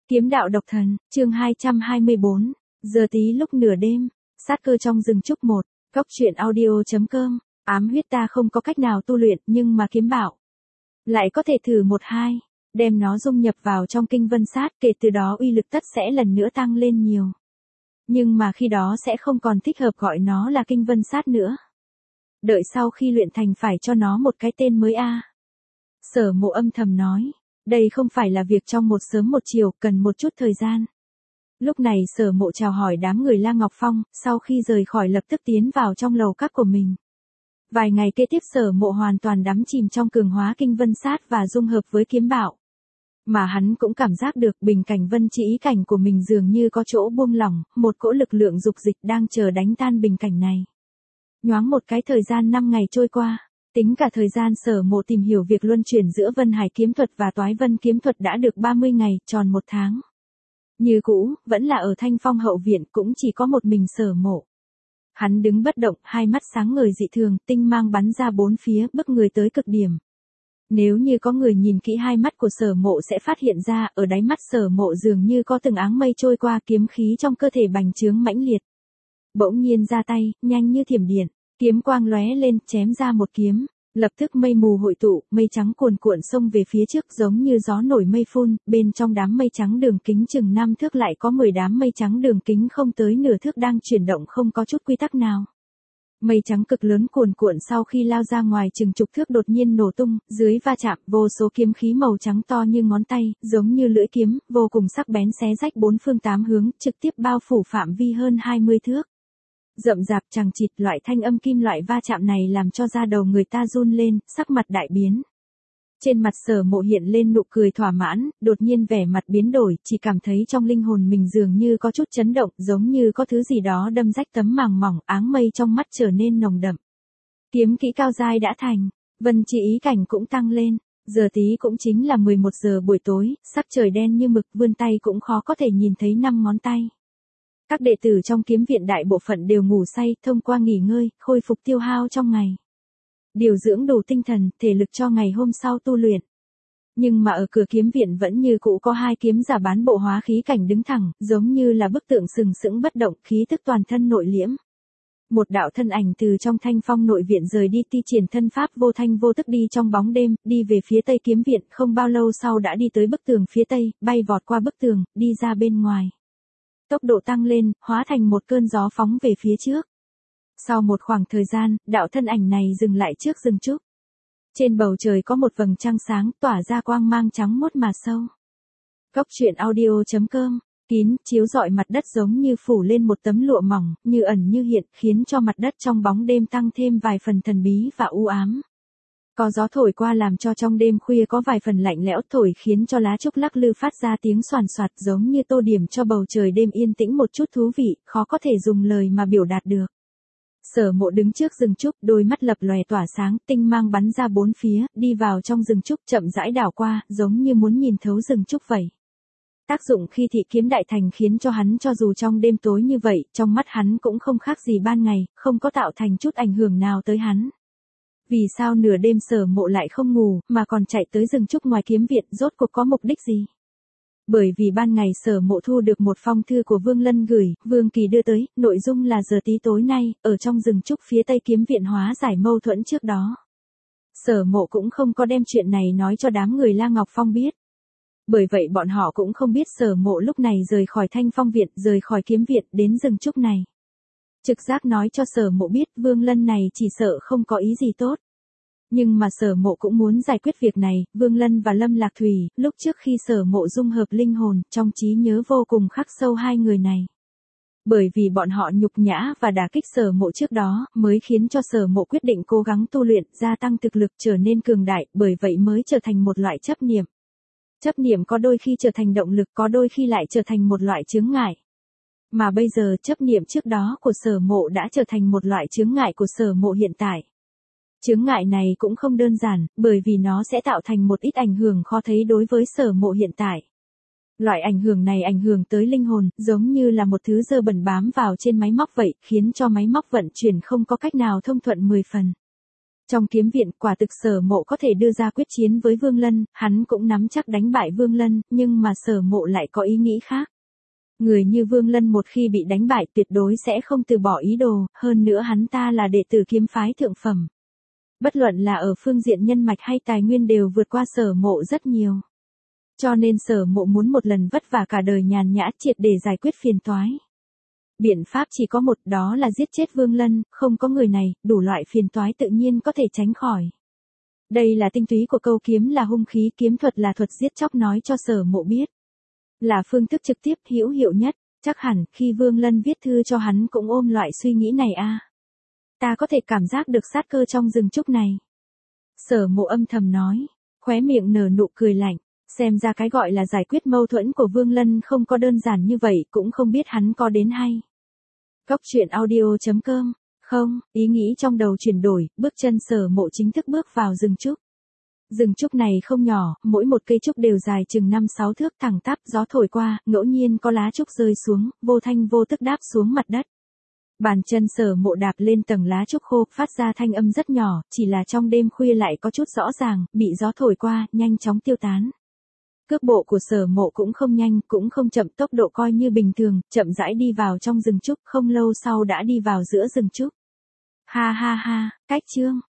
Kiếm đạo độc thần, chương 224, giờ tí lúc nửa đêm, sát cơ trong rừng trúc một, góc truyện audio.com, ám huyết ta không có cách nào tu luyện nhưng mà kiếm bảo. Lại có thể thử một hai, đem nó dung nhập vào trong kinh vân sát, kể từ đó uy lực tất sẽ lần nữa tăng lên nhiều. Nhưng mà khi đó sẽ không còn thích hợp gọi nó là kinh vân sát nữa. Đợi sau khi luyện thành phải cho nó một cái tên mới a. Sở Mộ âm thầm nói. Đây không phải là việc trong một sớm một chiều, cần một chút thời gian. Lúc này Sở Mộ chào hỏi đám người La Ngọc Phong, sau khi rời khỏi lập tức tiến vào trong lầu các của mình. Vài ngày kế tiếp Sở Mộ hoàn toàn đắm chìm trong cường hóa kinh vân sát và dung hợp với kiếm bảo. Mà hắn cũng cảm giác được bình cảnh vân chỉ ý cảnh của mình dường như có chỗ buông lỏng, một cỗ lực lượng dục dịch đang chờ đánh tan bình cảnh này. Nhoáng một cái thời gian 5 ngày trôi qua. Tính cả thời gian Sở Mộ tìm hiểu việc luân chuyển giữa Vân Hải kiếm thuật và Toái Vân kiếm thuật đã được 30 ngày, tròn 1 tháng. Như cũ, vẫn là ở Thanh Phong hậu viện, cũng chỉ có một mình Sở Mộ. Hắn đứng bất động, hai mắt sáng ngời dị thường, tinh mang bắn ra bốn phía, bức người tới cực điểm. Nếu như có người nhìn kỹ hai mắt của Sở Mộ sẽ phát hiện ra, ở đáy mắt Sở Mộ dường như có từng áng mây trôi qua, kiếm khí trong cơ thể bành trướng mãnh liệt. Bỗng nhiên ra tay, nhanh như thiểm điện. Kiếm quang lóe lên, chém ra một kiếm, lập tức mây mù hội tụ, mây trắng cuồn cuộn xông về phía trước giống như gió nổi mây phun, bên trong đám mây trắng đường kính chừng 5 thước lại có 10 đám mây trắng đường kính không tới nửa thước đang chuyển động không có chút quy tắc nào. Mây trắng cực lớn cuồn cuộn sau khi lao ra ngoài chừng chục thước đột nhiên nổ tung, dưới va chạm, vô số kiếm khí màu trắng to như ngón tay, giống như lưỡi kiếm, vô cùng sắc bén xé rách bốn phương tám hướng, trực tiếp bao phủ phạm vi hơn 20 thước. Rậm rạp chằng chịt, loại thanh âm kim loại va chạm này làm cho da đầu người ta run lên, sắc mặt đại biến. Trên mặt Sở Mộ hiện lên nụ cười thỏa mãn, đột nhiên vẻ mặt biến đổi, chỉ cảm thấy trong linh hồn mình dường như có chút chấn động, giống như có thứ gì đó đâm rách tấm màng mỏng, áng mây trong mắt trở nên nồng đậm. Kiếm kỹ cao giai đã thành, vân chỉ ý cảnh cũng tăng lên, giờ tí cũng chính là 11 giờ buổi tối, sắc trời đen như mực, vươn tay cũng khó có thể nhìn thấy 5 ngón tay. Các đệ tử trong kiếm viện đại bộ phận đều ngủ say, thông qua nghỉ ngơi, khôi phục tiêu hao trong ngày. Điều dưỡng đủ tinh thần, thể lực cho ngày hôm sau tu luyện. Nhưng mà ở cửa kiếm viện vẫn như cũ có hai kiếm giả bán bộ hóa khí cảnh đứng thẳng, giống như là bức tượng sừng sững bất động, khí tức toàn thân nội liễm. Một đạo thân ảnh từ trong Thanh Phong nội viện rời đi thi triển thân pháp vô thanh vô tức đi trong bóng đêm, đi về phía tây kiếm viện, không bao lâu sau đã đi tới bức tường phía tây, bay vọt qua bức tường, đi ra bên ngoài. Tốc độ tăng lên, hóa thành một cơn gió phóng về phía trước. Sau một khoảng thời gian, đạo thân ảnh này dừng lại trước rừng trúc. Trên bầu trời có một vầng trăng sáng, tỏa ra quang mang trắng muốt mà sâu. Góc truyện audio.com, kín, chiếu rọi mặt đất giống như phủ lên một tấm lụa mỏng, như ẩn như hiện, khiến cho mặt đất trong bóng đêm tăng thêm vài phần thần bí và u ám. Có gió thổi qua làm cho trong đêm khuya có vài phần lạnh lẽo thổi khiến cho lá trúc lắc lư phát ra tiếng xoàn xoạt giống như tô điểm cho bầu trời đêm yên tĩnh một chút thú vị, khó có thể dùng lời mà biểu đạt được. Sở Mộ đứng trước rừng trúc, đôi mắt lập lòe tỏa sáng, tinh mang bắn ra bốn phía, đi vào trong rừng trúc chậm rãi đảo qua, giống như muốn nhìn thấu rừng trúc vậy. Tác dụng khi thị kiếm đại thành khiến cho hắn cho dù trong đêm tối như vậy, trong mắt hắn cũng không khác gì ban ngày, không có tạo thành chút ảnh hưởng nào tới hắn. Vì sao nửa đêm Sở Mộ lại không ngủ, mà còn chạy tới rừng trúc ngoài kiếm viện, rốt cuộc có mục đích gì? Bởi vì ban ngày Sở Mộ thu được một phong thư của Vương Lân gửi, Vương Kỳ đưa tới, nội dung là giờ tí tối nay, ở trong rừng trúc phía tây kiếm viện hóa giải mâu thuẫn trước đó. Sở Mộ cũng không có đem chuyện này nói cho đám người La Ngọc Phong biết. Bởi vậy bọn họ cũng không biết Sở Mộ lúc này rời khỏi Thanh Phong viện, rời khỏi kiếm viện, đến rừng trúc này. Trực giác nói cho Sở Mộ biết Vương Lân này chỉ sợ không có ý gì tốt. Nhưng mà Sở Mộ cũng muốn giải quyết việc này, Vương Lân và Lâm Lạc Thủy, lúc trước khi Sở Mộ dung hợp linh hồn, trong trí nhớ vô cùng khắc sâu hai người này. Bởi vì bọn họ nhục nhã và đả kích Sở Mộ trước đó, mới khiến cho Sở Mộ quyết định cố gắng tu luyện, gia tăng thực lực trở nên cường đại, bởi vậy mới trở thành một loại chấp niệm. Chấp niệm có đôi khi trở thành động lực, có đôi khi lại trở thành một loại chướng ngại. Mà bây giờ chấp niệm trước đó của Sở Mộ đã trở thành một loại chướng ngại của Sở Mộ hiện tại. Chướng ngại này cũng không đơn giản, bởi vì nó sẽ tạo thành một ít ảnh hưởng khó thấy đối với Sở Mộ hiện tại. Loại ảnh hưởng này ảnh hưởng tới linh hồn, giống như là một thứ dơ bẩn bám vào trên máy móc vậy, khiến cho máy móc vận chuyển không có cách nào thông thuận 10 phần. Trong kiếm viện quả thực Sở Mộ có thể đưa ra quyết chiến với Vương Lân, hắn cũng nắm chắc đánh bại Vương Lân, nhưng mà Sở Mộ lại có ý nghĩ khác. Người như Vương Lân một khi bị đánh bại tuyệt đối sẽ không từ bỏ ý đồ, hơn nữa hắn ta là đệ tử kiếm phái thượng phẩm. Bất luận là ở phương diện nhân mạch hay tài nguyên đều vượt qua Sở Mộ rất nhiều. Cho nên Sở Mộ muốn một lần vất vả cả đời nhàn nhã triệt để giải quyết phiền toái. Biện pháp chỉ có một, đó là giết chết Vương Lân, không có người này, đủ loại phiền toái tự nhiên có thể tránh khỏi. Đây là tinh túy của câu kiếm là hung khí, kiếm thuật là thuật giết chóc, nói cho Sở Mộ biết. Là phương thức trực tiếp hữu hiệu nhất, chắc hẳn khi Vương Lân viết thư cho hắn cũng ôm loại suy nghĩ này a. Ta có thể cảm giác được sát cơ trong rừng trúc này. Sở Mộ âm thầm nói, khóe miệng nở nụ cười lạnh, xem ra cái gọi là giải quyết mâu thuẫn của Vương Lân không có đơn giản như vậy, cũng không biết hắn có đến hay. Cốc truyện audio.com, không, ý nghĩ trong đầu chuyển đổi, bước chân Sở Mộ chính thức bước vào rừng trúc. Rừng trúc này không nhỏ, mỗi một cây trúc đều dài chừng 5-6 thước thẳng tắp, gió thổi qua, ngẫu nhiên có lá trúc rơi xuống, vô thanh vô tức đáp xuống mặt đất. Bàn chân Sở Mộ đạp lên tầng lá trúc khô, phát ra thanh âm rất nhỏ, chỉ là trong đêm khuya lại có chút rõ ràng, bị gió thổi qua, nhanh chóng tiêu tán. Cước bộ của Sở Mộ cũng không nhanh, cũng không chậm, tốc độ coi như bình thường, chậm rãi đi vào trong rừng trúc, không lâu sau đã đi vào giữa rừng trúc. Ha ha ha, cách chương.